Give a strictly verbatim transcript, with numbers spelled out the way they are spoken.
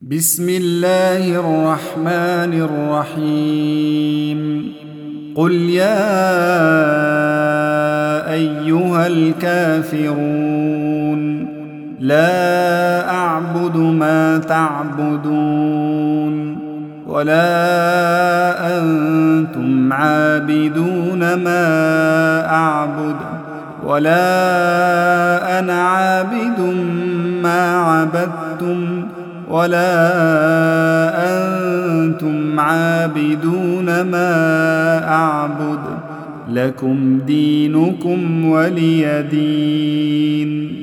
بسم الله الرحمن الرحيم قل يا أيها الكافرون لا أعبد ما تعبدون ولا أنتم عابدون ما أعبد ولا أنا عابد ما عبدتم ولا أنتم عابدون ما أعبد لكم دينكم ولي دين.